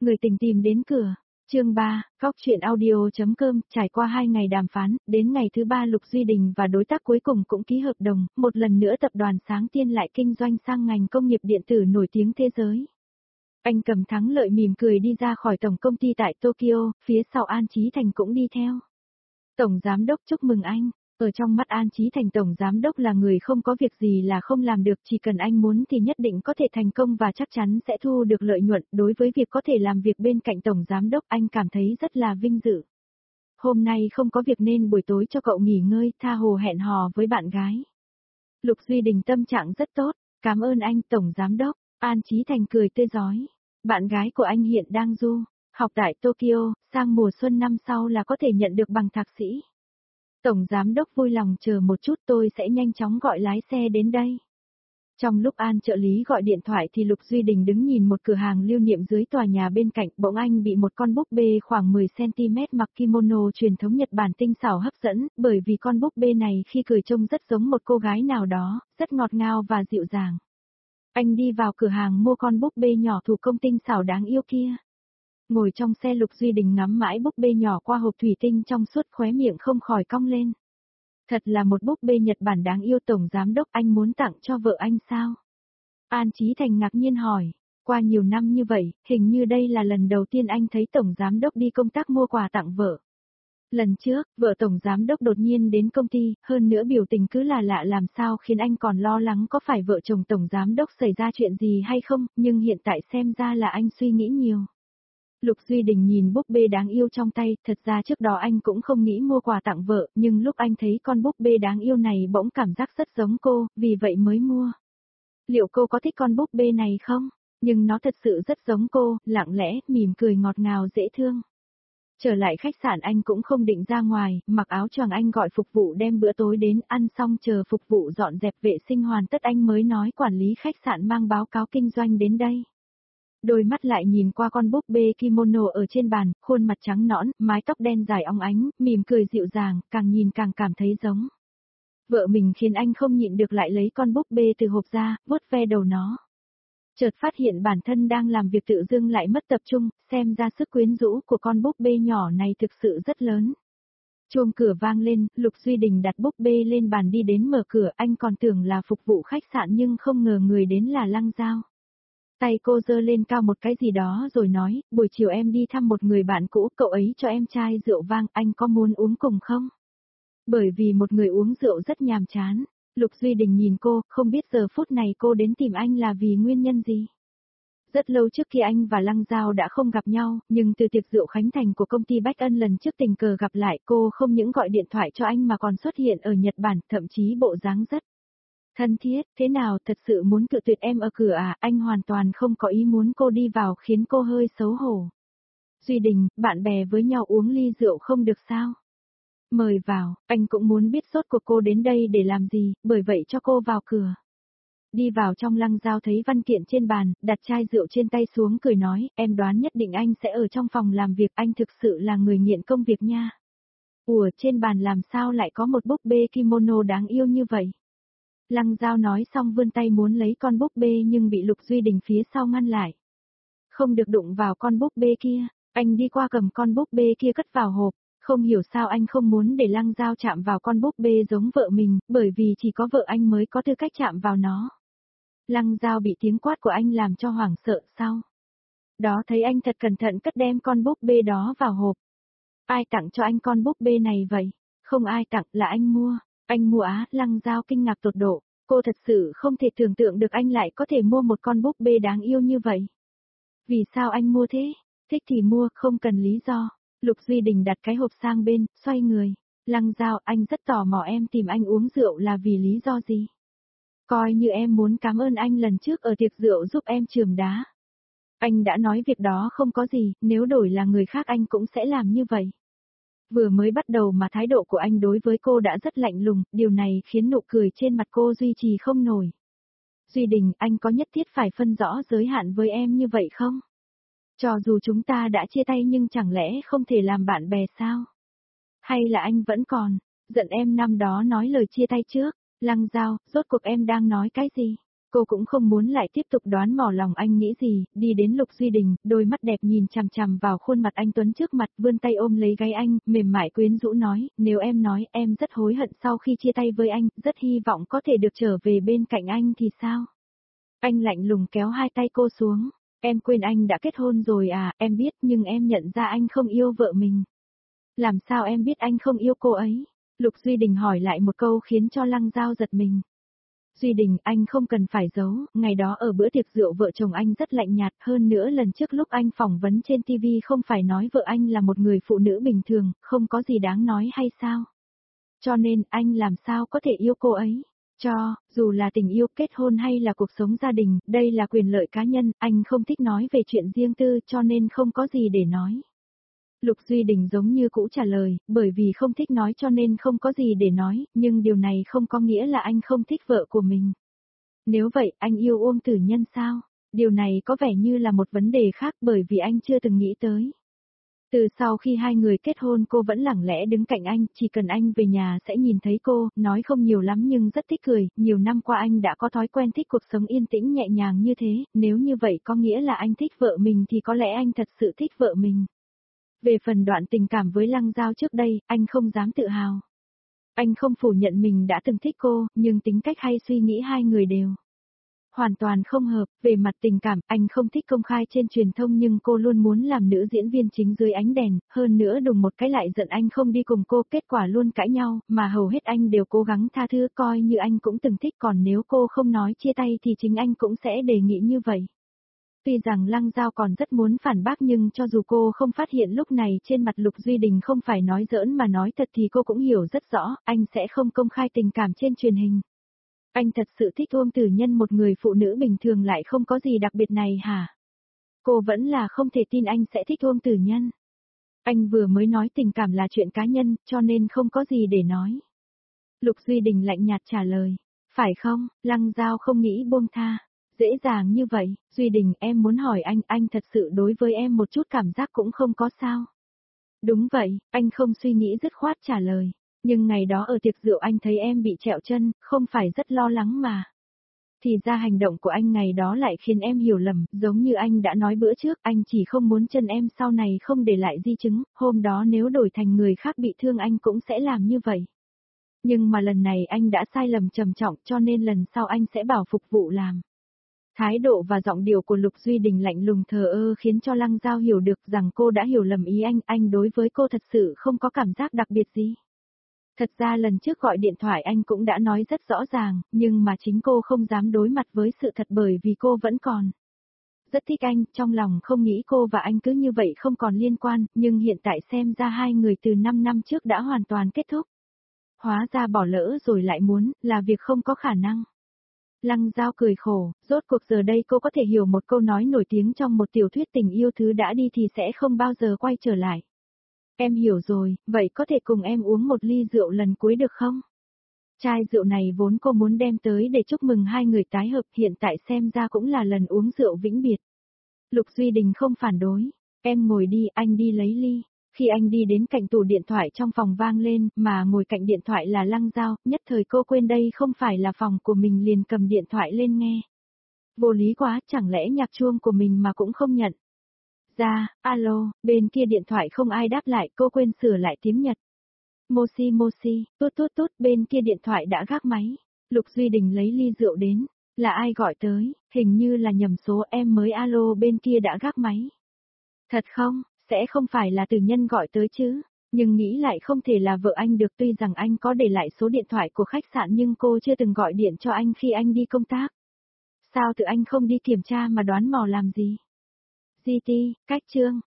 Người tình tìm đến cửa. Chương 3, Góc truyện audio.com. Trải qua 2 ngày đàm phán, đến ngày thứ 3 Lục Duy Đình và đối tác cuối cùng cũng ký hợp đồng, một lần nữa tập đoàn Sáng Tiên lại kinh doanh sang ngành công nghiệp điện tử nổi tiếng thế giới. Anh cầm thắng lợi mỉm cười đi ra khỏi tổng công ty tại Tokyo, phía sau An Chí Thành cũng đi theo. Tổng giám đốc chúc mừng anh. Ở trong mắt An Chí Thành tổng giám đốc là người không có việc gì là không làm được, chỉ cần anh muốn thì nhất định có thể thành công và chắc chắn sẽ thu được lợi nhuận. Đối với việc có thể làm việc bên cạnh tổng giám đốc anh cảm thấy rất là vinh dự. Hôm nay không có việc nên buổi tối cho cậu nghỉ ngơi, tha hồ hẹn hò với bạn gái. Lục Duy Đình tâm trạng rất tốt, cảm ơn anh tổng giám đốc. An Chí Thành cười tươi rói. Bạn gái của anh hiện đang du học tại Tokyo, sang mùa xuân năm sau là có thể nhận được bằng thạc sĩ. Tổng giám đốc vui lòng chờ một chút, tôi sẽ nhanh chóng gọi lái xe đến đây. Trong lúc An trợ lý gọi điện thoại thì Lục Duy Đình đứng nhìn một cửa hàng lưu niệm dưới tòa nhà bên cạnh, bỗng anh bị một con búp bê khoảng 10cm mặc kimono truyền thống Nhật Bản tinh xảo hấp dẫn, bởi vì con búp bê này khi cười trông rất giống một cô gái nào đó, rất ngọt ngào và dịu dàng. Anh đi vào cửa hàng mua con búp bê nhỏ thủ công tinh xảo đáng yêu kia. Ngồi trong xe Lục Duy Đình ngắm mãi búp bê nhỏ qua hộp thủy tinh trong suốt, khóe miệng không khỏi cong lên. Thật là một búp bê Nhật Bản đáng yêu. Tổng giám đốc, anh muốn tặng cho vợ anh sao? An Chí Thành ngạc nhiên hỏi. Qua nhiều năm như vậy, hình như đây là lần đầu tiên anh thấy tổng giám đốc đi công tác mua quà tặng vợ. Lần trước, vợ tổng giám đốc đột nhiên đến công ty, hơn nữa biểu tình cứ là lạ làm sao khiến anh còn lo lắng có phải vợ chồng tổng giám đốc xảy ra chuyện gì hay không, nhưng hiện tại xem ra là anh suy nghĩ nhiều. Lục Duy Đình nhìn búp bê đáng yêu trong tay, thật ra trước đó anh cũng không nghĩ mua quà tặng vợ, nhưng lúc anh thấy con búp bê đáng yêu này bỗng cảm giác rất giống cô, vì vậy mới mua. Liệu cô có thích con búp bê này không? Nhưng nó thật sự rất giống cô, lặng lẽ, mỉm cười ngọt ngào dễ thương. Trở lại khách sạn anh cũng không định ra ngoài, mặc áo choàng anh gọi phục vụ đem bữa tối đến, ăn xong chờ phục vụ dọn dẹp vệ sinh hoàn tất anh mới nói quản lý khách sạn mang báo cáo kinh doanh đến đây. Đôi mắt lại nhìn qua con búp bê kimono ở trên bàn, khuôn mặt trắng nõn, mái tóc đen dài óng ánh, mỉm cười dịu dàng, càng nhìn càng cảm thấy giống vợ mình, khiến anh không nhịn được lại lấy con búp bê từ hộp ra, vuốt ve đầu nó. Chợt phát hiện bản thân đang làm việc tự dưng lại mất tập trung, xem ra sức quyến rũ của con búp bê nhỏ này thực sự rất lớn. Chuông cửa vang lên, Lục Duy Đình đặt búp bê lên bàn đi đến mở cửa, anh còn tưởng là phục vụ khách sạn nhưng không ngờ người đến là Lăng Giao. Tay cô giơ lên cao một cái gì đó rồi nói, buổi chiều em đi thăm một người bạn cũ, cậu ấy cho em chai rượu vang, anh có muốn uống cùng không? Bởi vì một người uống rượu rất nhàm chán. Lục Duy Đình nhìn cô, không biết giờ phút này cô đến tìm anh là vì nguyên nhân gì. Rất lâu trước khi anh và Lăng Giao đã không gặp nhau, nhưng từ tiệc rượu khánh thành của công ty Bách Ân lần trước tình cờ gặp lại, cô không những gọi điện thoại cho anh mà còn xuất hiện ở Nhật Bản, thậm chí bộ dáng rất thân thiết. Thế nào, thật sự muốn cự tuyệt em ở cửa à? Anh hoàn toàn không có ý muốn cô đi vào, khiến cô hơi xấu hổ. Duy Đình, bạn bè với nhau uống ly rượu không được sao? Mời vào, anh cũng muốn biết sốt của cô đến đây để làm gì, bởi vậy cho cô vào cửa. Đi vào trong, Lăng Giao thấy văn kiện trên bàn, đặt chai rượu trên tay xuống cười nói, em đoán nhất định anh sẽ ở trong phòng làm việc, anh thực sự là người nghiện công việc nha. Ủa, trên bàn làm sao lại có một búp bê kimono đáng yêu như vậy? Lăng Giao nói xong vươn tay muốn lấy con búp bê nhưng bị Lục Duy Đình phía sau ngăn lại. Không được đụng vào con búp bê kia, anh đi qua cầm con búp bê kia cất vào hộp. Không hiểu sao anh không muốn để Lăng Giao chạm vào con búp bê giống vợ mình, bởi vì chỉ có vợ anh mới có tư cách chạm vào nó. Lăng Giao bị tiếng quát của anh làm cho hoảng sợ sau. Đó thấy anh thật cẩn thận cất đem con búp bê đó vào hộp. Ai tặng cho anh con búp bê này vậy? Không ai tặng, là anh mua. Anh mua á? Lăng Giao kinh ngạc tột độ, cô thật sự không thể tưởng tượng được anh lại có thể mua một con búp bê đáng yêu như vậy. Vì sao anh mua thế? Thích thì mua, không cần lý do. Lục Duy Đình đặt cái hộp sang bên, xoay người. Lăng Giao, anh rất tò mò em tìm anh uống rượu là vì lý do gì? Coi như em muốn cảm ơn anh lần trước ở tiệc rượu giúp em chườm đá. Anh đã nói việc đó không có gì, nếu đổi là người khác anh cũng sẽ làm như vậy. Vừa mới bắt đầu mà thái độ của anh đối với cô đã rất lạnh lùng, điều này khiến nụ cười trên mặt cô duy trì không nổi. Duy Đình, anh có nhất thiết phải phân rõ giới hạn với em như vậy không? Cho dù chúng ta đã chia tay nhưng chẳng lẽ không thể làm bạn bè sao? Hay là anh vẫn còn giận em năm đó nói lời chia tay trước? Lăng Giao, rốt cuộc em đang nói cái gì? Cô cũng không muốn lại tiếp tục đoán mò lòng anh nghĩ gì, đi đến Lục Duy Đình, đôi mắt đẹp nhìn chằm chằm vào khuôn mặt anh Tuấn trước mặt, vươn tay ôm lấy gáy anh, mềm mại quyến rũ nói, nếu em nói em rất hối hận sau khi chia tay với anh, rất hy vọng có thể được trở về bên cạnh anh thì sao? Anh lạnh lùng kéo hai tay cô xuống, em quên anh đã kết hôn rồi à, em biết nhưng em nhận ra anh không yêu vợ mình. Làm sao em biết anh không yêu cô ấy? Lục Duy Đình hỏi lại một câu khiến cho Lăng Giao giật mình. Duy Đình, anh không cần phải giấu, ngày đó ở bữa tiệc rượu vợ chồng anh rất lạnh nhạt, hơn nữa lần trước lúc anh phỏng vấn trên TV không phải nói vợ anh là một người phụ nữ bình thường, không có gì đáng nói hay sao? Cho nên, anh làm sao có thể yêu cô ấy? Dù là tình yêu, kết hôn hay là cuộc sống gia đình, đây là quyền lợi cá nhân, anh không thích nói về chuyện riêng tư cho nên không có gì để nói. Lục Duy Đình giống như cũ trả lời, bởi vì không thích nói cho nên không có gì để nói, nhưng điều này không có nghĩa là anh không thích vợ của mình. Nếu vậy, anh yêu Uông Tử Nhân sao? Điều này có vẻ như là một vấn đề khác bởi vì anh chưa từng nghĩ tới. Từ sau khi hai người kết hôn cô vẫn lặng lẽ đứng cạnh anh, chỉ cần anh về nhà sẽ nhìn thấy cô, nói không nhiều lắm nhưng rất thích cười, nhiều năm qua anh đã có thói quen thích cuộc sống yên tĩnh nhẹ nhàng như thế, nếu như vậy có nghĩa là anh thích vợ mình thì có lẽ anh thật sự thích vợ mình. Về phần đoạn tình cảm với Lăng Giao trước đây, anh không dám tự hào. Anh không phủ nhận mình đã từng thích cô, nhưng tính cách hay suy nghĩ hai người đều hoàn toàn không hợp, về mặt tình cảm, anh không thích công khai trên truyền thông nhưng cô luôn muốn làm nữ diễn viên chính dưới ánh đèn, hơn nữa đùng một cái lại giận anh không đi cùng cô, kết quả luôn cãi nhau, mà hầu hết anh đều cố gắng tha thứ coi như anh cũng từng thích còn nếu cô không nói chia tay thì chính anh cũng sẽ đề nghị như vậy. Tuy rằng Lăng Giao còn rất muốn phản bác nhưng cho dù cô không phát hiện lúc này trên mặt Lục Duy Đình không phải nói giỡn mà nói thật thì cô cũng hiểu rất rõ, anh sẽ không công khai tình cảm trên truyền hình. Anh thật sự thích Uông Tử Nhân một người phụ nữ bình thường lại không có gì đặc biệt này hả? Cô vẫn là không thể tin anh sẽ thích Uông Tử Nhân. Anh vừa mới nói tình cảm là chuyện cá nhân, cho nên không có gì để nói. Lục Duy Đình lạnh nhạt trả lời. Phải không, Lăng Giao không nghĩ buông tha. Dễ dàng như vậy, Duy Đình em muốn hỏi anh thật sự đối với em một chút cảm giác cũng không có sao. Đúng vậy, anh không suy nghĩ dứt khoát trả lời. Nhưng ngày đó ở tiệc rượu anh thấy em bị trẹo chân, không phải rất lo lắng mà. Thì ra hành động của anh ngày đó lại khiến em hiểu lầm, giống như anh đã nói bữa trước, anh chỉ không muốn chân em sau này không để lại di chứng, hôm đó nếu đổi thành người khác bị thương anh cũng sẽ làm như vậy. Nhưng mà lần này anh đã sai lầm trầm trọng cho nên lần sau anh sẽ bảo phục vụ làm. Thái độ và giọng điệu của Lục Duy Đình lạnh lùng thờ ơ khiến cho Lăng Giao hiểu được rằng cô đã hiểu lầm ý anh đối với cô thật sự không có cảm giác đặc biệt gì. Thật ra lần trước gọi điện thoại anh cũng đã nói rất rõ ràng, nhưng mà chính cô không dám đối mặt với sự thật bởi vì cô vẫn còn rất thích anh, trong lòng không nghĩ cô và anh cứ như vậy không còn liên quan, nhưng hiện tại xem ra hai người từ 5 năm trước đã hoàn toàn kết thúc. Hóa ra bỏ lỡ rồi lại muốn, là việc không có khả năng. Lăng Giao cười khổ, rốt cuộc giờ đây cô có thể hiểu một câu nói nổi tiếng trong một tiểu thuyết tình yêu thứ đã đi thì sẽ không bao giờ quay trở lại. Em hiểu rồi, vậy có thể cùng em uống một ly rượu lần cuối được không? Chai rượu này vốn cô muốn đem tới để chúc mừng hai người tái hợp, hiện tại xem ra cũng là lần uống rượu vĩnh biệt. Lục Duy Đình không phản đối, em ngồi đi, anh đi lấy ly. Khi anh đi đến cạnh tủ điện thoại trong phòng vang lên, mà ngồi cạnh điện thoại là Lăng Giao, nhất thời cô quên đây không phải là phòng của mình liền cầm điện thoại lên nghe. Vô lý quá, chẳng lẽ nhạc chuông của mình mà cũng không nhận. Alo, bên kia điện thoại không ai đáp lại, cô quên sửa lại tiếng Nhật. Moshi, tút, bên kia điện thoại đã gác máy. Lục Duy Đình lấy ly rượu đến. Là ai gọi tới, hình như là nhầm số em mới alo bên kia đã gác máy. Thật không, sẽ không phải là Tử Nhân gọi tới chứ. Nhưng nghĩ lại không thể là vợ anh được tuy rằng anh có để lại số điện thoại của khách sạn nhưng cô chưa từng gọi điện cho anh khi anh đi công tác. Sao tự anh không đi kiểm tra mà đoán mò làm gì? GT, cách chương.